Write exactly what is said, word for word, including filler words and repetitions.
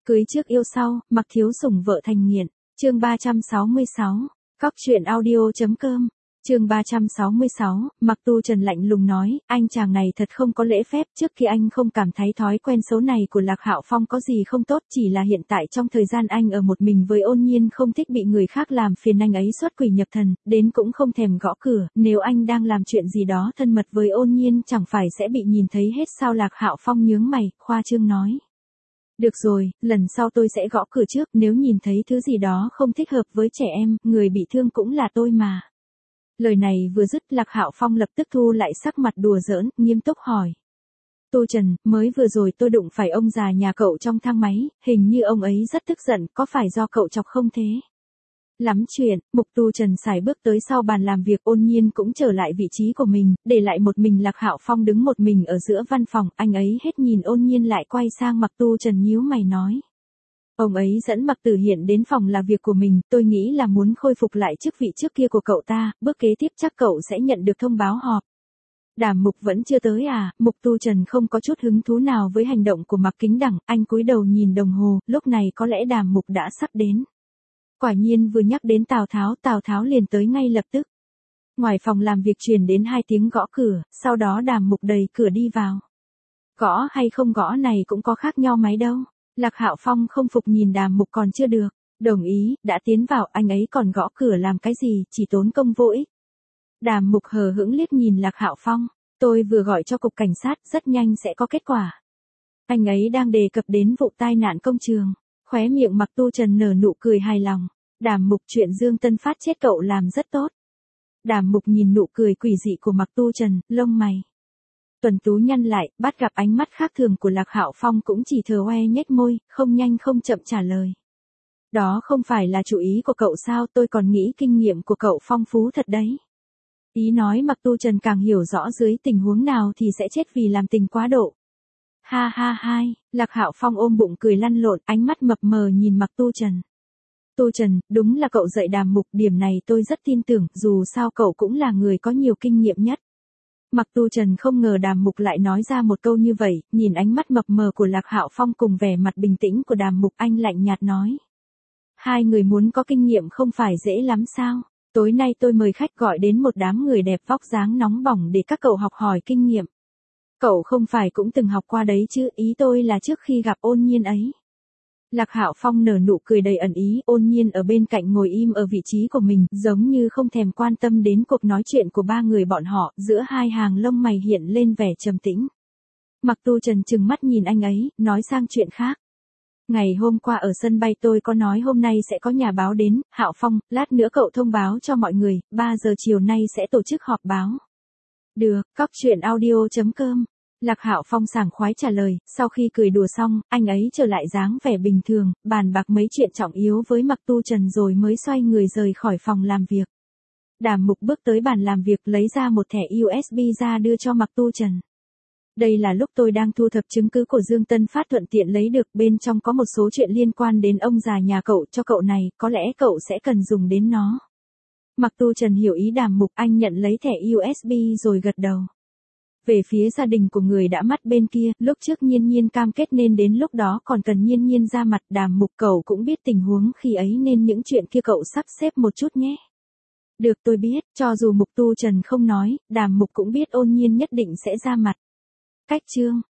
Cưới trước yêu sau, mặc thiếu sủng vợ thành nghiện. Chương ba trăm sáu mươi sáu. Cóc truyện audio.com. Chương ba trăm sáu mươi sáu, Mặc Tu Trần lạnh lùng nói, anh chàng này thật không có lễ phép, trước khi anh không cảm thấy thói quen xấu này của Lạc Hạo Phong có gì không tốt, chỉ là hiện tại trong thời gian anh ở một mình với Ôn Nhiên không thích bị người khác làm phiền anh ấy xuất quỷ nhập thần, đến cũng không thèm gõ cửa, nếu anh đang làm chuyện gì đó thân mật với Ôn Nhiên chẳng phải sẽ bị nhìn thấy hết sao? Lạc Hạo Phong nhướng mày, khoa trương nói. Được rồi, lần sau tôi sẽ gõ cửa trước, nếu nhìn thấy thứ gì đó không thích hợp với trẻ em, người bị thương cũng là tôi mà. Lời này vừa dứt, Lạc Hạo Phong lập tức thu lại sắc mặt đùa giỡn, nghiêm túc hỏi. Tu Trần, mới vừa rồi tôi đụng phải ông già nhà cậu trong thang máy, hình như ông ấy rất tức giận, có phải do cậu chọc không thế? Lắm chuyện, Mục Tu Trần sải bước tới sau bàn làm việc, Ôn Nhiên cũng trở lại vị trí của mình, để lại một mình Lạc Hạo Phong đứng một mình ở giữa văn phòng, anh ấy hết nhìn Ôn Nhiên lại quay sang Mặc Tu Trần nhíu mày nói. Ông ấy dẫn Mặc Tử Hiện đến phòng làm việc của mình, tôi nghĩ là muốn khôi phục lại chức vị trước kia của cậu ta, bước kế tiếp chắc cậu sẽ nhận được thông báo họp. Đàm Mục vẫn chưa tới à? Mục Tu Trần không có chút hứng thú nào với hành động của Mạc Kính Đẳng, anh cúi đầu nhìn đồng hồ, lúc này có lẽ Đàm Mục đã sắp đến. Quả nhiên vừa nhắc đến Tào Tháo, Tào Tháo liền tới ngay lập tức. Ngoài phòng làm việc truyền đến hai tiếng gõ cửa, sau đó Đàm Mục đẩy cửa đi vào. Gõ hay không gõ này cũng có khác nhau mấy đâu. Lạc Hạo Phong không phục nhìn Đàm Mục còn chưa được. Đồng ý, đã tiến vào, anh ấy còn gõ cửa làm cái gì, chỉ tốn công vô ích. Đàm Mục hờ hững liếc nhìn Lạc Hạo Phong. Tôi vừa gọi cho cục cảnh sát, rất nhanh sẽ có kết quả. Anh ấy đang đề cập đến vụ tai nạn công trường. Khóe miệng Mặc Tu Trần nở nụ cười hài lòng. Đàm Mục, chuyện Dương Tân Phát chết cậu làm rất tốt. Đàm Mục nhìn nụ cười quỷ dị của Mặc Tu Trần, lông mày tuần tú nhăn lại, bắt gặp ánh mắt khác thường của Lạc Hạo Phong cũng chỉ thờ oe nhếch môi, không nhanh không chậm trả lời. Đó không phải là chủ ý của cậu sao, tôi còn nghĩ kinh nghiệm của cậu phong phú thật đấy. Ý nói Mặc Tu Trần càng hiểu rõ dưới tình huống nào thì sẽ chết vì làm tình quá độ. Ha ha hai, Lạc Hạo Phong ôm bụng cười lăn lộn, ánh mắt mập mờ nhìn Mặc Tu Trần. Tu Trần, đúng là cậu dạy Đàm Mục, điểm này tôi rất tin tưởng, dù sao cậu cũng là người có nhiều kinh nghiệm nhất. Mặc Tu Trần không ngờ Đàm Mục lại nói ra một câu như vậy, nhìn ánh mắt mập mờ của Lạc Hạo Phong cùng vẻ mặt bình tĩnh của Đàm Mục, anh lạnh nhạt nói. Hai người muốn có kinh nghiệm không phải dễ lắm sao? Tối nay tôi mời khách gọi đến một đám người đẹp vóc dáng nóng bỏng để các cậu học hỏi kinh nghiệm. Cậu không phải cũng từng học qua đấy chứ, ý tôi là trước khi gặp Ôn Nhiên ấy. Lạc Hạo Phong nở nụ cười đầy ẩn ý, Ôn Nhiên ở bên cạnh ngồi im ở vị trí của mình, giống như không thèm quan tâm đến cuộc nói chuyện của ba người bọn họ, giữa hai hàng lông mày hiện lên vẻ trầm tĩnh. Mặc Tu Trần trừng mắt nhìn anh ấy, nói sang chuyện khác. Ngày hôm qua ở sân bay tôi có nói hôm nay sẽ có nhà báo đến, Hạo Phong, lát nữa cậu thông báo cho mọi người, ba giờ chiều nay sẽ tổ chức họp báo. Được, cóc truyện audio.com. Lạc Hạo Phong sảng khoái trả lời, sau khi cười đùa xong, anh ấy trở lại dáng vẻ bình thường, bàn bạc mấy chuyện trọng yếu với Mặc Tu Trần rồi mới xoay người rời khỏi phòng làm việc. Đàm Mục bước tới bàn làm việc lấy ra một thẻ u ét bê ra đưa cho Mặc Tu Trần. Đây là lúc tôi đang thu thập chứng cứ của Dương Tân Phát thuận tiện lấy được, bên trong có một số chuyện liên quan đến ông già nhà cậu, cho cậu này, có lẽ cậu sẽ cần dùng đến nó. Mặc Tu Trần hiểu ý Đàm Mục, anh nhận lấy thẻ u ét bê rồi gật đầu. Về phía gia đình của người đã mất bên kia, lúc trước Nhiên Nhiên cam kết nên đến lúc đó còn cần Nhiên Nhiên ra mặt, Đàm Mục cậu cũng biết tình huống khi ấy nên những chuyện kia cậu sắp xếp một chút nhé. Được, tôi biết, cho dù Mục Tu Trần không nói, Đàm Mục cũng biết Ôn Nhiên nhất định sẽ ra mặt. Cách chương.